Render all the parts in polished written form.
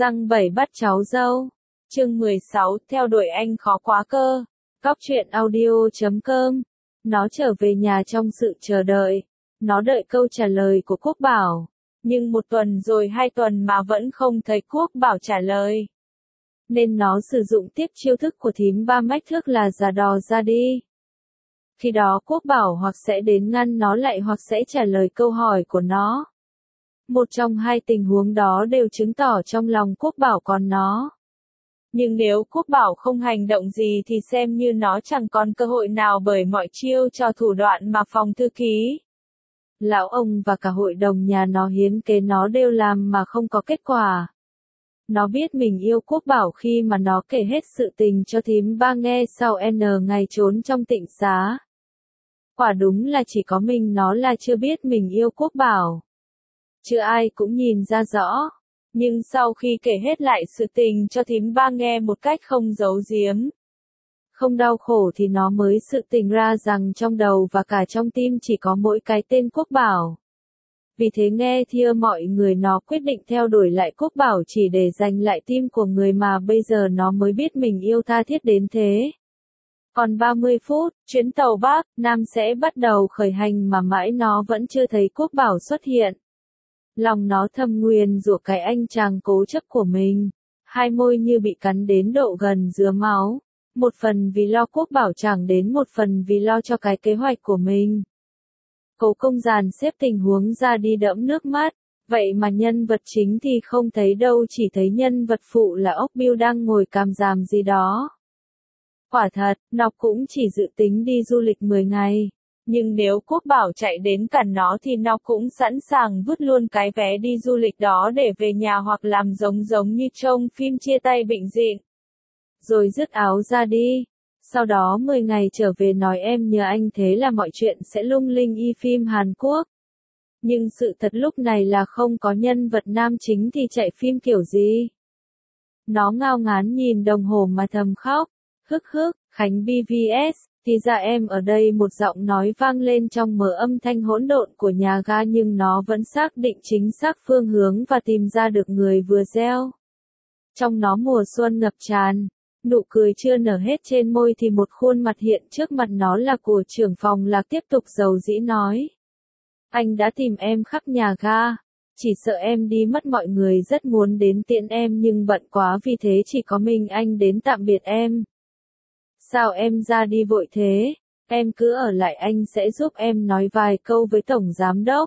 Răng bảy bắt cháu dâu. Chương 16, theo đuổi anh khó quá cơ. Cóc truyện audio.com. Nó trở về nhà trong sự chờ đợi. Nó đợi câu trả lời của Quốc Bảo. Nhưng 1 tuần rồi 2 tuần mà vẫn không thấy Quốc Bảo trả lời. Nên nó sử dụng tiếp chiêu thức của thím ba mách thước là giả đò ra đi. Khi đó Quốc Bảo hoặc sẽ đến ngăn nó lại hoặc sẽ trả lời câu hỏi của nó. Một trong hai tình huống đó đều chứng tỏ trong lòng Quốc Bảo còn nó. Nhưng nếu Quốc Bảo không hành động gì thì xem như nó chẳng còn cơ hội nào bởi mọi chiêu trò thủ đoạn mà phòng thư ký, lão ông và cả hội đồng nhà nó hiến kế nó đều làm mà không có kết quả. Nó biết mình yêu Quốc Bảo khi mà nó kể hết sự tình cho thím ba nghe sau N ngày trốn trong tịnh xá. Quả đúng là chỉ có mình nó là chưa biết mình yêu Quốc Bảo. Chưa ai cũng nhìn ra rõ. Nhưng sau khi kể hết lại sự tình cho thím ba nghe một cách không giấu giếm, không đau khổ thì nó mới sự tình ra rằng trong đầu và cả trong tim chỉ có mỗi cái tên Quốc Bảo. Vì thế nghe thưa mọi người nó quyết định theo đuổi lại Quốc Bảo chỉ để giành lại tim của người mà bây giờ nó mới biết mình yêu tha thiết đến thế. Còn 30 phút, chuyến tàu Bắc Nam sẽ bắt đầu khởi hành mà mãi nó vẫn chưa thấy Quốc Bảo xuất hiện. Lòng nó thầm nguyền rủa cái anh chàng cố chấp của mình. Hai môi như bị cắn đến độ gần dứa máu. Một phần vì lo Quốc Bảo chẳng đến, một phần vì lo cho cái kế hoạch của mình. Cố công dàn xếp tình huống ra đi đẫm nước mắt. Vậy mà nhân vật chính thì không thấy đâu, chỉ thấy nhân vật phụ là ốc bươu đang ngồi càm ràm gì đó. Quả thật, nó cũng chỉ dự tính đi du lịch 10 ngày. Nhưng nếu Quốc Bảo chạy đến cản nó thì nó cũng sẵn sàng vứt luôn cái vé đi du lịch đó để về nhà hoặc làm giống như trong phim chia tay bệnh dịn. Rồi dứt áo ra đi. Sau đó 10 ngày trở về nói em nhớ anh, thế là mọi chuyện sẽ lung linh y phim Hàn Quốc. Nhưng sự thật lúc này là không có nhân vật nam chính thì chạy phim kiểu gì. Nó ngao ngán nhìn đồng hồ mà thầm khóc. Hức hức, Khánh BVS. Thì ra em ở đây, một giọng nói vang lên trong mớ âm thanh hỗn độn của nhà ga, nhưng nó vẫn xác định chính xác phương hướng và tìm ra được người vừa gieo. Trong nó mùa xuân ngập tràn, nụ cười chưa nở hết trên môi thì một khuôn mặt hiện trước mặt nó là của trưởng phòng Lạc tiếp tục dầu dĩ nói. Anh đã tìm em khắp nhà ga, chỉ sợ em đi mất, mọi người rất muốn đến tiễn em nhưng bận quá vì thế chỉ có mình anh đến tạm biệt em. Sao em ra đi vội thế? Em cứ ở lại, anh sẽ giúp em nói vài câu với tổng giám đốc.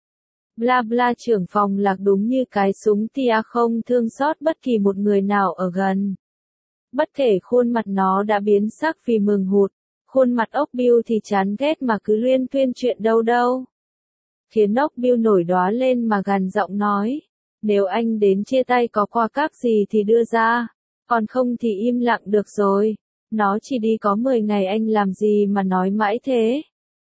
Bla bla. Trưởng phòng Lạc đúng như cái súng tia không thương xót bất kỳ một người nào ở gần. Bất kể khuôn mặt nó đã biến sắc vì mừng hụt, khuôn mặt ốc bươu thì chán ghét mà cứ luyên thuyên chuyện đâu đâu. Khiến ốc bươu nổi đoá lên mà gằn giọng nói. Nếu anh đến chia tay có qua các gì thì đưa ra, còn không thì im lặng được rồi. Nó chỉ đi có 10 ngày, anh làm gì mà nói mãi thế?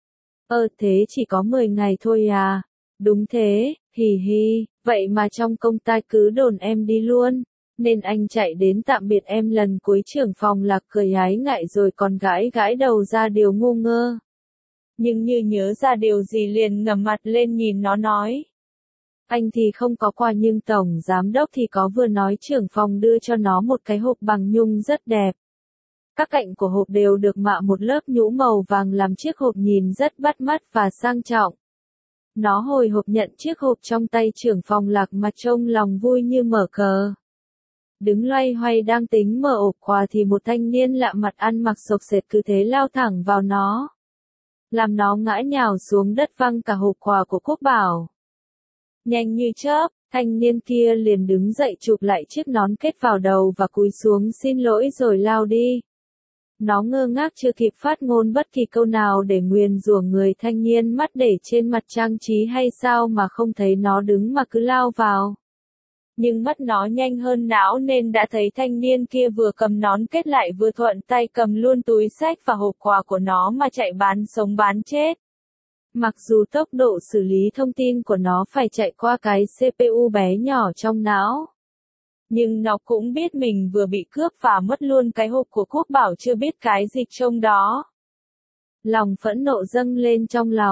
Thế chỉ có 10 ngày thôi à? Đúng thế, hì hì, vậy mà trong công tai cứ đồn em đi luôn, nên anh chạy đến tạm biệt em lần cuối. Trưởng phòng Lạc cười ái ngại rồi còn gãi đầu ra điều ngu ngơ. Nhưng như nhớ ra điều gì liền ngẩng mặt lên nhìn nó nói. Anh thì không có quà nhưng tổng giám đốc thì có. Vừa nói trưởng phòng đưa cho nó một cái hộp bằng nhung rất đẹp. Các cạnh của hộp đều được mạ một lớp nhũ màu vàng làm chiếc hộp nhìn rất bắt mắt và sang trọng. Nó hồi hộp nhận chiếc hộp trong tay trưởng phòng Lạc mà trông lòng vui như mở cờ. Đứng loay hoay đang tính mở ộp quà thì một thanh niên lạ mặt ăn mặc xộc xệch cứ thế lao thẳng vào nó. Làm nó ngã nhào xuống đất văng cả hộp quà của Quốc Bảo. Nhanh như chớp, thanh niên kia liền đứng dậy chụp lại chiếc nón kết vào đầu và cúi xuống xin lỗi rồi lao đi. Nó ngơ ngác chưa kịp phát ngôn bất kỳ câu nào để nguyền rủa người thanh niên mắt để trên mặt trang trí hay sao mà không thấy nó đứng mà cứ lao vào. Nhưng mắt nó nhanh hơn não nên đã thấy thanh niên kia vừa cầm nón kết lại vừa thuận tay cầm luôn túi xách và hộp quà của nó mà chạy bán sống bán chết. Mặc dù tốc độ xử lý thông tin của nó phải chạy qua cái CPU bé nhỏ trong não. Nhưng nó cũng biết mình vừa bị cướp và mất luôn cái hộp của Quốc Bảo chưa biết cái gì trong đó. Lòng phẫn nộ dâng lên trong lòng.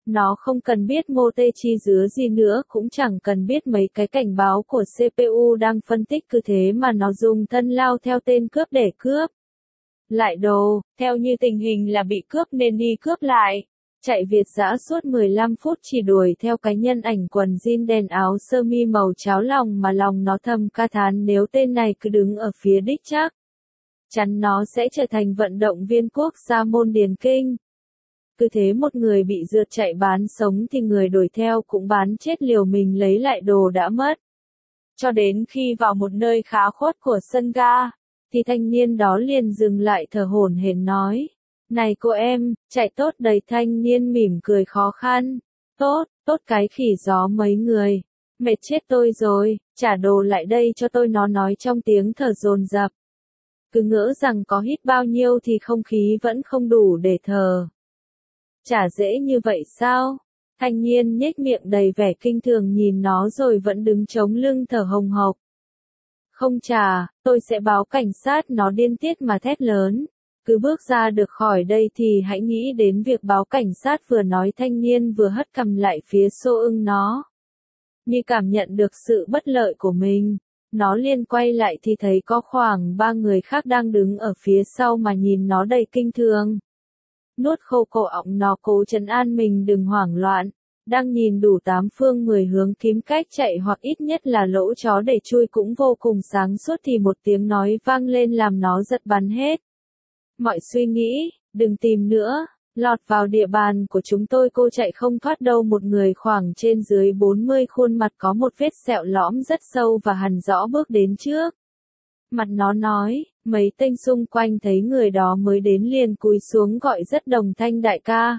Nó không cần biết mô tê chi dứa gì nữa, cũng chẳng cần biết mấy cái cảnh báo của CPU đang phân tích, cứ thế mà nó dùng thân lao theo tên cướp để cướp lại đồ, theo như tình hình là bị cướp nên đi cướp lại. Chạy việt dã suốt 15 phút chỉ đuổi theo cái nhân ảnh quần jean đen áo sơ mi màu cháo lòng mà lòng nó thầm ca thán nếu tên này cứ đứng ở phía đích chắc chắn nó sẽ trở thành vận động viên quốc gia môn điền kinh. Cứ thế một người bị rượt chạy bán sống thì người đuổi theo cũng bán chết liều mình lấy lại đồ đã mất. Cho đến khi vào một nơi khá khuất của sân ga, thì thanh niên đó liền dừng lại thở hổn hển nói. Này cô em, chạy tốt đấy. Thanh niên mỉm cười khó khăn. Tốt, tốt cái khỉ gió mấy người. Mệt chết tôi rồi, trả đồ lại đây cho tôi, nó nói trong tiếng thở dồn dập. Cứ ngỡ rằng có hít bao nhiêu thì không khí vẫn không đủ để thở. Chả dễ như vậy sao? Thanh niên nhếch miệng đầy vẻ kinh thường nhìn nó rồi vẫn đứng chống lưng thở hồng hộc. Không trả, tôi sẽ báo cảnh sát. Nó điên tiết mà thét lớn. Cứ bước ra được khỏi đây thì hãy nghĩ đến việc báo cảnh sát, vừa nói thanh niên vừa hất cằm lại phía xô ưng nó. Như cảm nhận được sự bất lợi của mình, nó liền quay lại thì thấy có khoảng 3 người khác đang đứng ở phía sau mà nhìn nó đầy kinh thường. Nuốt khô cổ họng, nó cố trấn an mình đừng hoảng loạn, đang nhìn đủ 8 phương 10 hướng kiếm cách chạy hoặc ít nhất là lỗ chó để chui cũng vô cùng sáng suốt thì một tiếng nói vang lên làm nó giật bắn hết mọi suy nghĩ. Đừng tìm nữa, lọt vào địa bàn của chúng tôi cô chạy không thoát đâu. Một người khoảng trên dưới 40, khuôn mặt có một vết sẹo lõm rất sâu và hằn rõ bước đến trước mặt nó nói. Mấy tên xung quanh thấy người đó mới đến liền cúi xuống gọi rất đồng thanh, đại ca.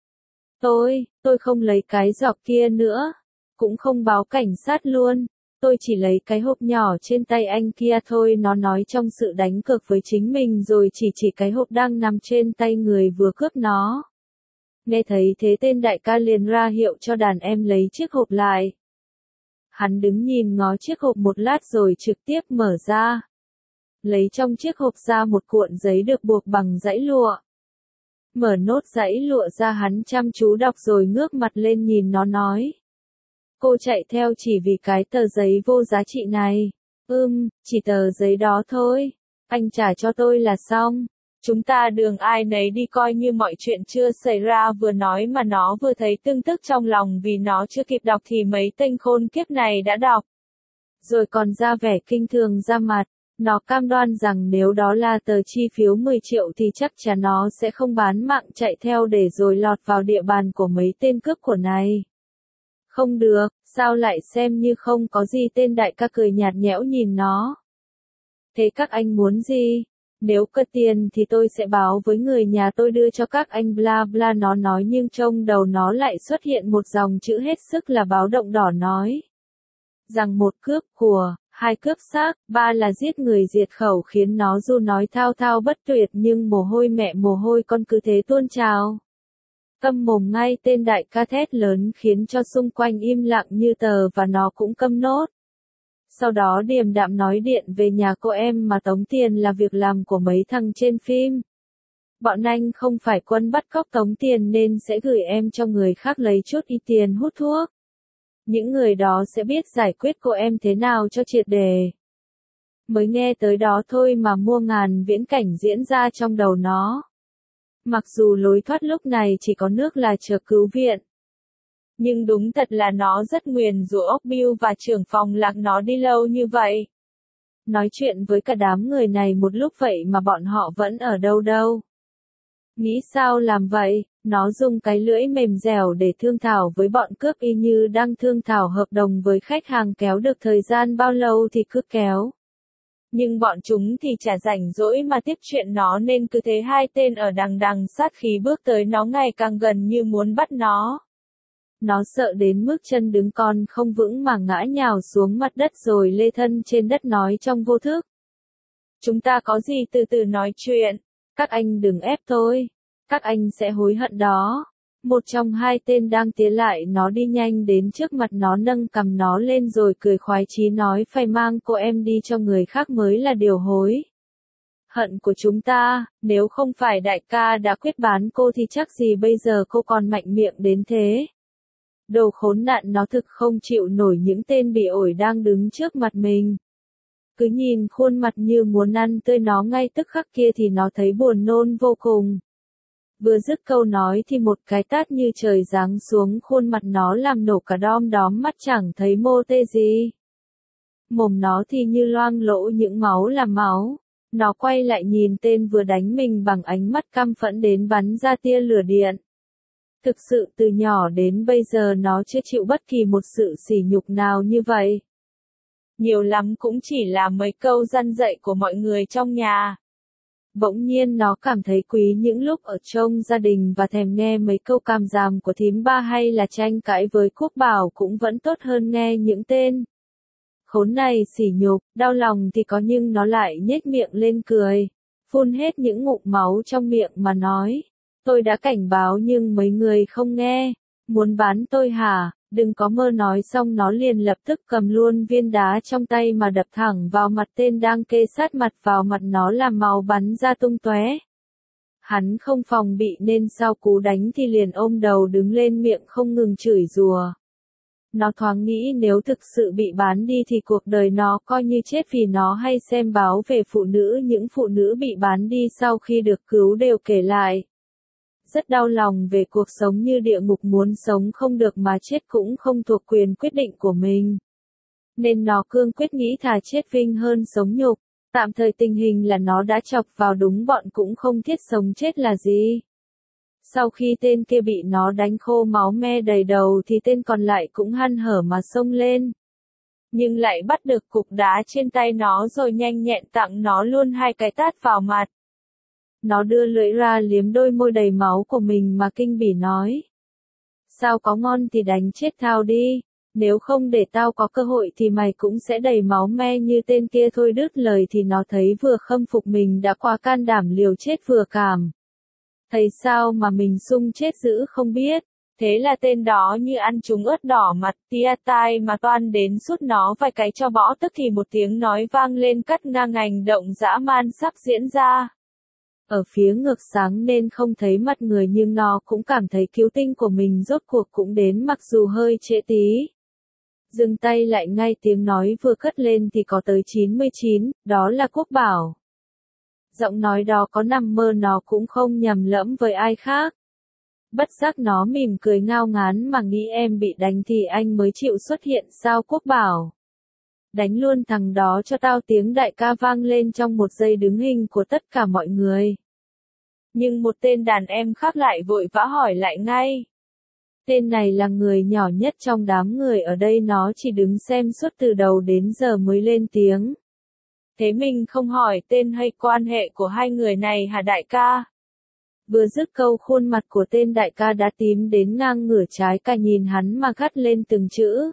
Tôi không lấy cái giọc kia nữa, cũng không báo cảnh sát luôn. Tôi chỉ lấy cái hộp nhỏ trên tay anh kia thôi, nó nói trong sự đánh cược với chính mình rồi chỉ cái hộp đang nằm trên tay người vừa cướp nó. Nghe thấy thế tên đại ca liền ra hiệu cho đàn em lấy chiếc hộp lại. Hắn đứng nhìn ngó chiếc hộp một lát rồi trực tiếp mở ra. Lấy trong chiếc hộp ra một cuộn giấy được buộc bằng dãy lụa. Mở nốt dãy lụa ra, hắn chăm chú đọc rồi ngước mặt lên nhìn nó nói. Cô chạy theo chỉ vì cái tờ giấy vô giá trị này. Chỉ tờ giấy đó thôi. Anh trả cho tôi là xong. Chúng ta đường ai nấy đi, coi như mọi chuyện chưa xảy ra. Vừa nói mà nó vừa thấy tương tức trong lòng vì nó chưa kịp đọc thì mấy tên khốn kiếp này đã đọc. Rồi còn ra vẻ kinh thường ra mặt. Nó cam đoan rằng nếu đó là tờ chi phiếu 10 triệu thì chắc chắn nó sẽ không bán mạng chạy theo để rồi lọt vào địa bàn của mấy tên cướp của này. Không được, sao lại xem như không có gì? Tên đại ca cười nhạt nhẽo nhìn nó. Thế các anh muốn gì? Nếu cần tiền thì tôi sẽ báo với người nhà tôi đưa cho các anh bla bla, nó nói, nhưng trong đầu nó lại xuất hiện một dòng chữ hết sức là báo động đỏ nói rằng 1 cướp của, 2 cướp xác, 3 là giết người diệt khẩu, khiến nó dù nói thao thao bất tuyệt nhưng mồ hôi mẹ mồ hôi con cứ thế tuôn trào. Câm mồm ngay, tên đại ca thét lớn khiến cho xung quanh im lặng như tờ và nó cũng câm nốt. Sau đó điềm đạm nói, điện về nhà cô em mà tống tiền là việc làm của mấy thằng trên phim. Bọn anh không phải quân bắt cóc tống tiền nên sẽ gửi em cho người khác lấy chút ít tiền hút thuốc. Những người đó sẽ biết giải quyết cô em thế nào cho triệt đề. Mới nghe tới đó thôi mà muôn ngàn viễn cảnh diễn ra trong đầu nó. Mặc dù lối thoát lúc này chỉ có nước là chờ cứu viện. Nhưng đúng thật là nó rất nguyền rủa ốc bưu và trưởng phòng lạc nó đi lâu như vậy. Nói chuyện với cả đám người này một lúc vậy mà bọn họ vẫn ở đâu. Nghĩ sao làm vậy, nó dùng cái lưỡi mềm dẻo để thương thảo với bọn cướp y như đang thương thảo hợp đồng với khách hàng, kéo được thời gian bao lâu thì cứ kéo. Nhưng bọn chúng thì chả rảnh rỗi mà tiếp chuyện nó nên cứ thế hai tên ở đằng sát khí bước tới nó ngày càng gần như muốn bắt nó. Nó sợ đến mức chân đứng con không vững mà ngã nhào xuống mặt đất rồi lê thân trên đất nói trong vô thức. Chúng ta có gì từ từ nói chuyện, các anh đừng ép tôi, các anh sẽ hối hận đó. Một trong hai tên đang tiến lại nó đi nhanh đến trước mặt nó, nâng cằm nó lên rồi cười khoái chí nói, phải mang cô em đi cho người khác mới là điều hối hận của chúng ta, nếu không phải đại ca đã quyết bán cô thì chắc gì bây giờ cô còn mạnh miệng đến thế. Đồ khốn nạn, nó thực không chịu nổi những tên bị ổi đang đứng trước mặt mình. Cứ nhìn khuôn mặt như muốn ăn tươi nó ngay tức khắc kia thì nó thấy buồn nôn vô cùng. Vừa dứt câu nói thì một cái tát như trời giáng xuống khuôn mặt nó làm nổ cả đom đóm mắt chẳng thấy mô tê gì. Mồm nó thì như loang lỗ những máu là máu. Nó quay lại nhìn tên vừa đánh mình bằng ánh mắt căm phẫn đến bắn ra tia lửa điện. Thực sự từ nhỏ đến bây giờ nó chưa chịu bất kỳ một sự sỉ nhục nào như vậy. Nhiều lắm cũng chỉ là mấy câu răn dạy của mọi người trong nhà. Bỗng nhiên nó cảm thấy quý những lúc ở trong gia đình và thèm nghe mấy câu càm ràm của thím ba hay là tranh cãi với Quốc Bảo cũng vẫn tốt hơn nghe những tên khốn này sỉ nhục. Đau lòng thì có nhưng nó lại nhếch miệng lên cười, phun hết những ngụm máu trong miệng mà nói. Tôi đã cảnh báo nhưng mấy người không nghe. Muốn bán tôi hả? Đừng có mơ. Nói xong nó liền lập tức cầm luôn viên đá trong tay mà đập thẳng vào mặt tên đang kê sát mặt vào mặt nó làm máu bắn ra tung tóe. Hắn không phòng bị nên sau cú đánh thì liền ôm đầu đứng lên miệng không ngừng chửi rủa. Nó thoáng nghĩ nếu thực sự bị bán đi thì cuộc đời nó coi như chết vì nó hay xem báo về phụ nữ. Những phụ nữ bị bán đi sau khi được cứu đều kể lại. Rất đau lòng về cuộc sống như địa ngục, muốn sống không được mà chết cũng không thuộc quyền quyết định của mình. Nên nó cương quyết nghĩ thà chết vinh hơn sống nhục. Tạm thời tình hình là nó đã chọc vào đúng bọn cũng không thiết sống chết là gì. Sau khi tên kia bị nó đánh khô máu me đầy đầu thì tên còn lại cũng hăn hở mà xông lên. Nhưng lại bắt được cục đá trên tay nó rồi nhanh nhẹn tặng nó luôn 2 cái tát vào mặt. Nó đưa lưỡi ra liếm đôi môi đầy máu của mình mà kinh bỉ nói. Sao có ngon thì đánh chết tao đi, nếu không để tao có cơ hội thì mày cũng sẽ đầy máu me như tên kia thôi. Đứt lời thì nó thấy vừa khâm phục mình đã quá can đảm liều chết vừa cảm thấy sao mà mình sung chết dữ không biết. Thế là tên đó như ăn trúng ớt đỏ mặt tia tai mà toan đến sút nó vài cái cho bỏ tức thì một tiếng nói vang lên cắt ngang hành động dã man sắp diễn ra. Ở phía ngược sáng nên không thấy mặt người nhưng nó cũng cảm thấy cứu tinh của mình rốt cuộc cũng đến mặc dù hơi trễ tí. Dừng tay lại ngay tiếng nói vừa cất lên thì có tới 99, đó là Quốc Bảo. Giọng nói đó có nằm mơ nó cũng không nhầm lẫn với ai khác. Bất giác nó mỉm cười ngao ngán mà nghĩ em bị đánh thì anh mới chịu xuất hiện sao Quốc Bảo. Đánh luôn thằng đó cho tao, tiếng đại ca vang lên trong một giây đứng hình của tất cả mọi người. Nhưng một tên đàn em khác lại vội vã hỏi lại ngay. Tên này là người nhỏ nhất trong đám người ở đây, nó chỉ đứng xem suốt từ đầu đến giờ mới lên tiếng. Thế mình không hỏi tên hay quan hệ của hai người này hả đại ca? Vừa dứt câu khuôn mặt của tên đại ca đã tím đến ngang ngửa trái cả nhìn hắn mà gắt lên từng chữ.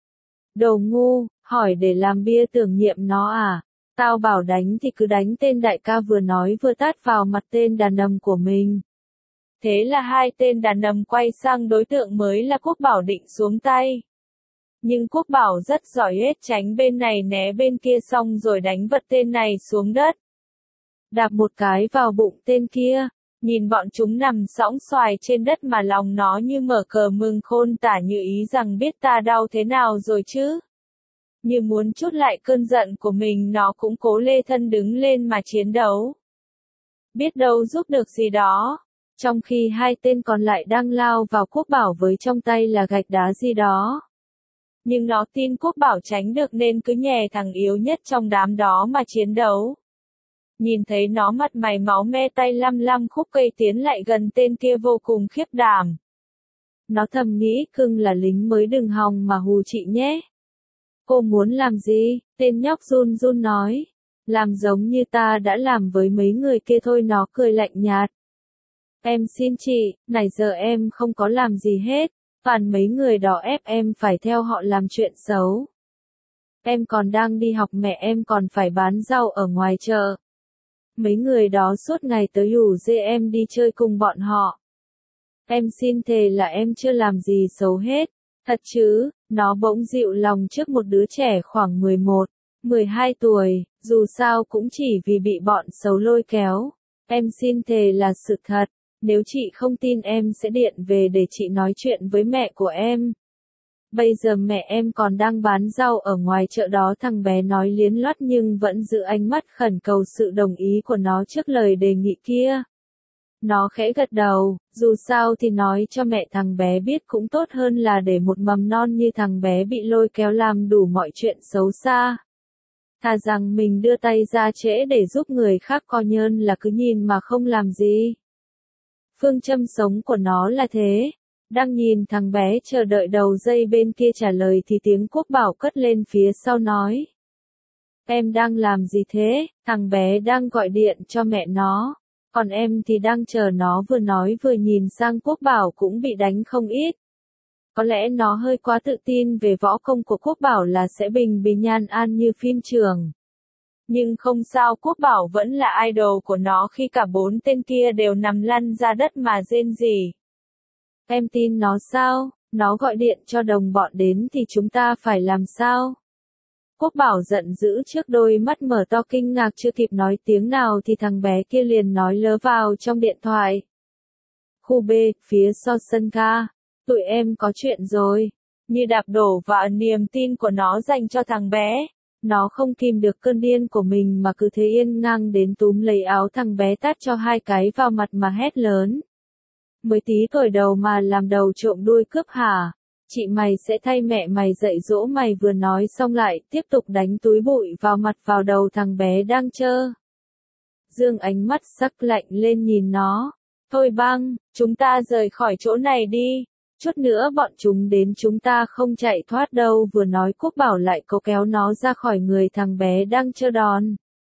Đồ ngu, hỏi để làm bia tưởng niệm nó à? Tao bảo đánh thì cứ đánh, tên đại ca vừa nói vừa tát vào mặt tên đàn ông của mình. Thế là hai tên đàn ông quay sang đối tượng mới là Quốc Bảo định xuống tay. Nhưng Quốc Bảo rất giỏi hết tránh bên này né bên kia xong rồi đánh vật tên này xuống đất. Đạp một cái vào bụng tên kia. Nhìn bọn chúng nằm sõng xoài trên đất mà lòng nó như mở cờ mừng khôn tả, như ý rằng biết ta đau thế nào rồi chứ. Như muốn trút lại cơn giận của mình nó cũng cố lê thân đứng lên mà chiến đấu. Biết đâu giúp được gì đó. Trong khi hai tên còn lại đang lao vào Quốc Bảo với trong tay là gạch đá gì đó. Nhưng nó tin Quốc Bảo tránh được nên cứ nhè thằng yếu nhất trong đám đó mà chiến đấu. Nhìn thấy nó mặt mày máu me tay lăm lăm khúc cây tiến lại gần tên kia vô cùng khiếp đảm. Nó thầm nghĩ cưng là lính mới đừng hòng mà hù chị nhé. Cô muốn làm gì? Tên nhóc run run nói. Làm giống như ta đã làm với mấy người kia thôi, nó cười lạnh nhạt. Em xin chị, nãy giờ em không có làm gì hết. Toàn mấy người đó ép em phải theo họ làm chuyện xấu. Em còn đang đi học, mẹ em còn phải bán rau ở ngoài chợ. Mấy người đó suốt ngày tới rủ dê em đi chơi cùng bọn họ. Em xin thề là em chưa làm gì xấu hết. Thật chứ, nó bỗng dịu lòng trước một đứa trẻ khoảng 11 12 tuổi, dù sao cũng chỉ vì bị bọn xấu lôi kéo. Em xin thề là sự thật, nếu chị không tin em sẽ điện về để chị nói chuyện với mẹ của em. Bây giờ mẹ em còn đang bán rau ở ngoài chợ đó. Thằng bé nói liến loắt nhưng vẫn giữ ánh mắt khẩn cầu sự đồng ý của nó trước lời đề nghị kia. Nó khẽ gật đầu, dù sao thì nói cho mẹ thằng bé biết cũng tốt hơn là để một mầm non như thằng bé bị lôi kéo làm đủ mọi chuyện xấu xa. Thà rằng mình đưa tay ra trễ để giúp người khác coi nhơn là cứ nhìn mà không làm gì. Phương châm sống của nó là thế. Đang nhìn thằng bé chờ đợi đầu dây bên kia trả lời thì tiếng Quốc Bảo cất lên phía sau nói. Em đang làm gì thế? Thằng bé đang gọi điện cho mẹ nó. Còn em thì đang chờ nó. Vừa nói vừa nhìn sang Quốc Bảo cũng bị đánh không ít. Có lẽ nó hơi quá tự tin về võ công của Quốc Bảo là sẽ bình bình an an như phim trường. Nhưng không sao, Quốc Bảo vẫn là idol của nó khi cả 4 tên kia đều nằm lăn ra đất mà rên rỉ. Em tin nó sao? Nó gọi điện cho đồng bọn đến thì chúng ta phải làm sao? Quốc Bảo giận dữ trước đôi mắt mở to kinh ngạc chưa kịp nói tiếng nào thì thằng bé kia liền nói lớ vào trong điện thoại. Khu B, phía sau sân ca. Tụi em có chuyện rồi. Như đạp đổ vào niềm tin của nó dành cho thằng bé. Nó không kìm được cơn điên của mình mà cứ thế yên ngang đến túm lấy áo thằng bé tát cho 2 cái vào mặt mà hét lớn. Mới tí tuổi đầu mà làm đầu trộm đuôi cướp hả? Chị mày sẽ thay mẹ mày dạy dỗ mày. Vừa nói xong lại tiếp tục đánh túi bụi vào mặt vào đầu thằng bé đang trơ. Dương ánh mắt sắc lạnh lên nhìn nó. Thôi băng, chúng ta rời khỏi chỗ này đi. Chút nữa bọn chúng đến chúng ta không chạy thoát đâu. Vừa nói Quốc Bảo lại cố kéo nó ra khỏi người thằng bé đang trơ đòn.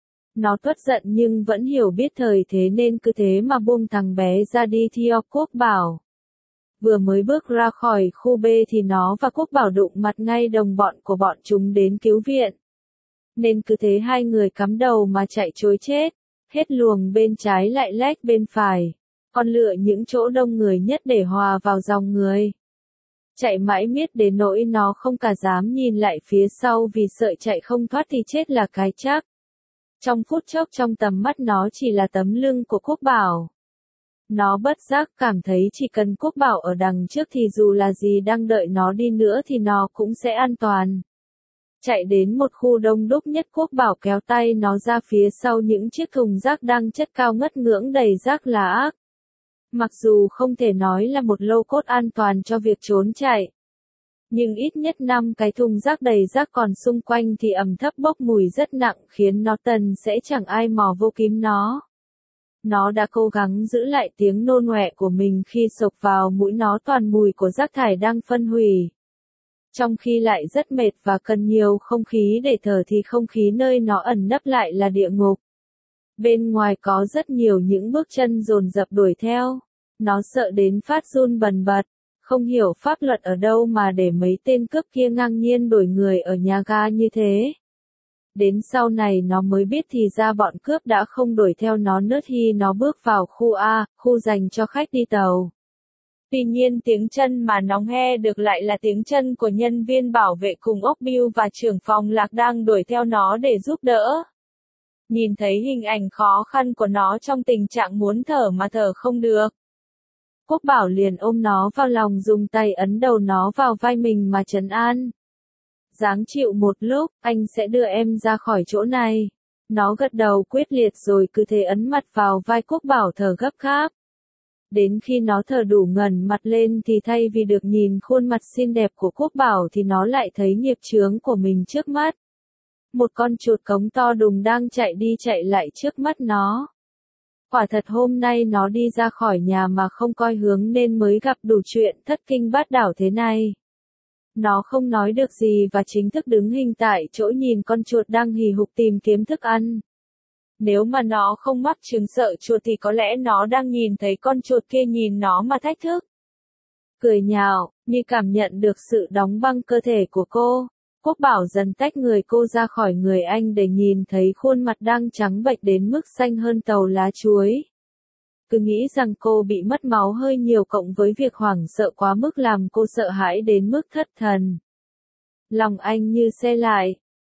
Nó tuất giận nhưng vẫn hiểu biết thời thế nên cứ thế mà buông thằng bé ra đi theo Quốc Bảo. Vừa mới bước ra khỏi khu B thì nó và Quốc Bảo đụng mặt ngay đồng bọn của bọn chúng đến cứu viện. Nên cứ thế hai người cắm đầu mà chạy trối chết, hết luồng bên trái lại lách bên phải, còn lựa những chỗ đông người nhất để hòa vào dòng người. Chạy mãi miết đến nỗi nó không cả dám nhìn lại phía sau vì sợ chạy không thoát thì chết là cái chắc. Trong phút chốc trong tầm mắt nó chỉ là tấm lưng của Quốc Bảo. Nó bất giác cảm thấy chỉ cần Quốc Bảo ở đằng trước thì dù là gì đang đợi nó đi nữa thì nó cũng sẽ an toàn. Chạy đến một khu đông đúc nhất, Quốc Bảo kéo tay nó ra phía sau những chiếc thùng rác đang chất cao ngất ngưỡng đầy rác lá ác. Mặc dù không thể nói là một lô cốt an toàn cho việc trốn chạy, nhưng ít nhất 5 cái thùng rác đầy rác còn xung quanh thì ẩm thấp bốc mùi rất nặng khiến nó tần sẽ chẳng ai mò vô kiếm nó. Nó đã cố gắng giữ lại tiếng nôn ọe của mình khi xộc vào mũi nó toàn mùi của rác thải đang phân hủy. Trong khi lại rất mệt và cần nhiều không khí để thở thì không khí nơi nó ẩn nấp lại là địa ngục. Bên ngoài có rất nhiều những bước chân dồn dập đuổi theo. Nó sợ đến phát run bần bật, không hiểu pháp luật ở đâu mà để mấy tên cướp kia ngang nhiên đuổi người ở nhà ga như thế. Đến sau này nó mới biết thì ra bọn cướp đã không đuổi theo nó nữa khi nó bước vào khu A, khu dành cho khách đi tàu. Tuy nhiên tiếng chân mà nó nghe được lại là tiếng chân của nhân viên bảo vệ cùng ốc bưu và trưởng phòng lạc đang đuổi theo nó để giúp đỡ. Nhìn thấy hình ảnh khó khăn của nó trong tình trạng muốn thở mà thở không được, Quốc Bảo liền ôm nó vào lòng dùng tay ấn đầu nó vào vai mình mà trấn an. Ráng chịu một lúc, anh sẽ đưa em ra khỏi chỗ này. Nó gật đầu quyết liệt rồi cứ thế ấn mặt vào vai Quốc Bảo thở gấp gáp. Đến khi nó thở đủ ngẩng mặt lên thì thay vì được nhìn khuôn mặt xinh đẹp của Quốc Bảo thì nó lại thấy nghiệp chướng của mình trước mắt. Một con chuột cống to đùng đang chạy đi chạy lại trước mắt nó. Quả thật hôm nay nó đi ra khỏi nhà mà không coi hướng nên mới gặp đủ chuyện thất kinh bát đảo thế này. Nó không nói được gì và chính thức đứng hình tại chỗ nhìn con chuột đang hì hục tìm kiếm thức ăn. Nếu mà nó không mắc chứng sợ chuột thì có lẽ nó đang nhìn thấy con chuột kia nhìn nó mà thách thức. Cười nhạo, như cảm nhận được sự đóng băng cơ thể của cô. Quốc Bảo dần tách người cô ra khỏi người anh để nhìn thấy khuôn mặt đang trắng bệch đến mức xanh hơn tàu lá chuối. Cứ nghĩ rằng cô bị mất máu hơi nhiều cộng với việc hoảng sợ quá mức làm cô sợ hãi đến mức thất thần. Lòng anh như se lại.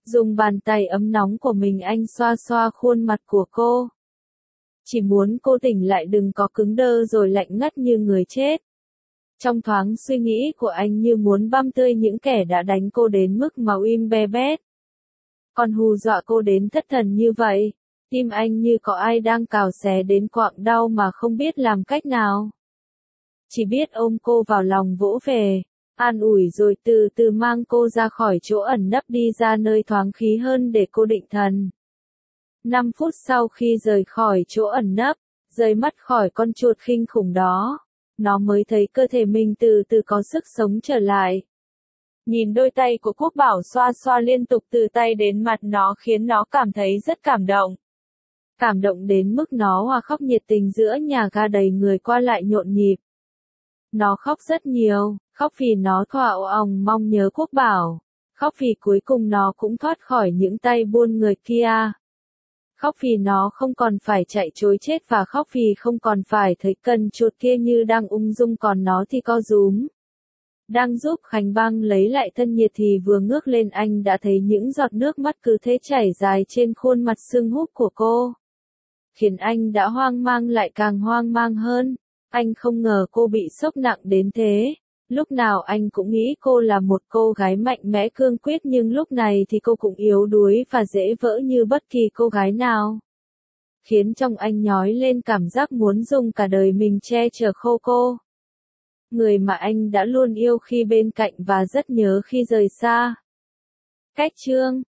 Dùng bàn tay ấm nóng của mình anh xoa xoa khuôn mặt của cô. Chỉ muốn cô tỉnh lại đừng có cứng đơ rồi lạnh ngắt như người chết. Trong thoáng suy nghĩ của anh như muốn băm tươi những kẻ đã đánh cô đến mức máu im be bét. Còn hù dọa cô đến thất thần như vậy, tim anh như có ai đang cào xé đến quặn đau mà không biết làm cách nào. Chỉ biết ôm cô vào lòng vỗ về, an ủi rồi từ từ mang cô ra khỏi chỗ ẩn nấp đi ra nơi thoáng khí hơn để cô định thần. 5 phút sau khi rời khỏi chỗ ẩn nấp, rời mắt khỏi con chuột khinh khủng đó, nó mới thấy cơ thể mình từ từ có sức sống trở lại. Nhìn đôi tay của Quốc Bảo xoa xoa liên tục từ tay đến mặt nó khiến nó cảm thấy rất cảm động. Cảm động đến mức nó hòa khóc nhiệt tình giữa nhà ga đầy người qua lại nhộn nhịp. Nó khóc rất nhiều, khóc vì nó thỏa òng mong nhớ Quốc Bảo, khóc vì cuối cùng nó cũng thoát khỏi những tay buôn người kia. Khóc vì nó không còn phải chạy trối chết và khóc vì không còn phải thấy cần chuột kia như đang ung dung còn nó thì co rúm. Đang giúp Khánh Băng lấy lại thân nhiệt thì vừa ngước lên anh đã thấy những giọt nước mắt cứ thế chảy dài trên khuôn mặt sưng húp của cô. Khiến anh đã hoang mang lại càng hoang mang hơn. Anh không ngờ cô bị sốc nặng đến thế. Lúc nào anh cũng nghĩ cô là một cô gái mạnh mẽ cương quyết nhưng lúc này thì cô cũng yếu đuối và dễ vỡ như bất kỳ cô gái nào. Khiến trong anh nhói lên cảm giác muốn dùng cả đời mình che chở khô cô. Người mà anh đã luôn yêu khi bên cạnh và rất nhớ khi rời xa. Cách chương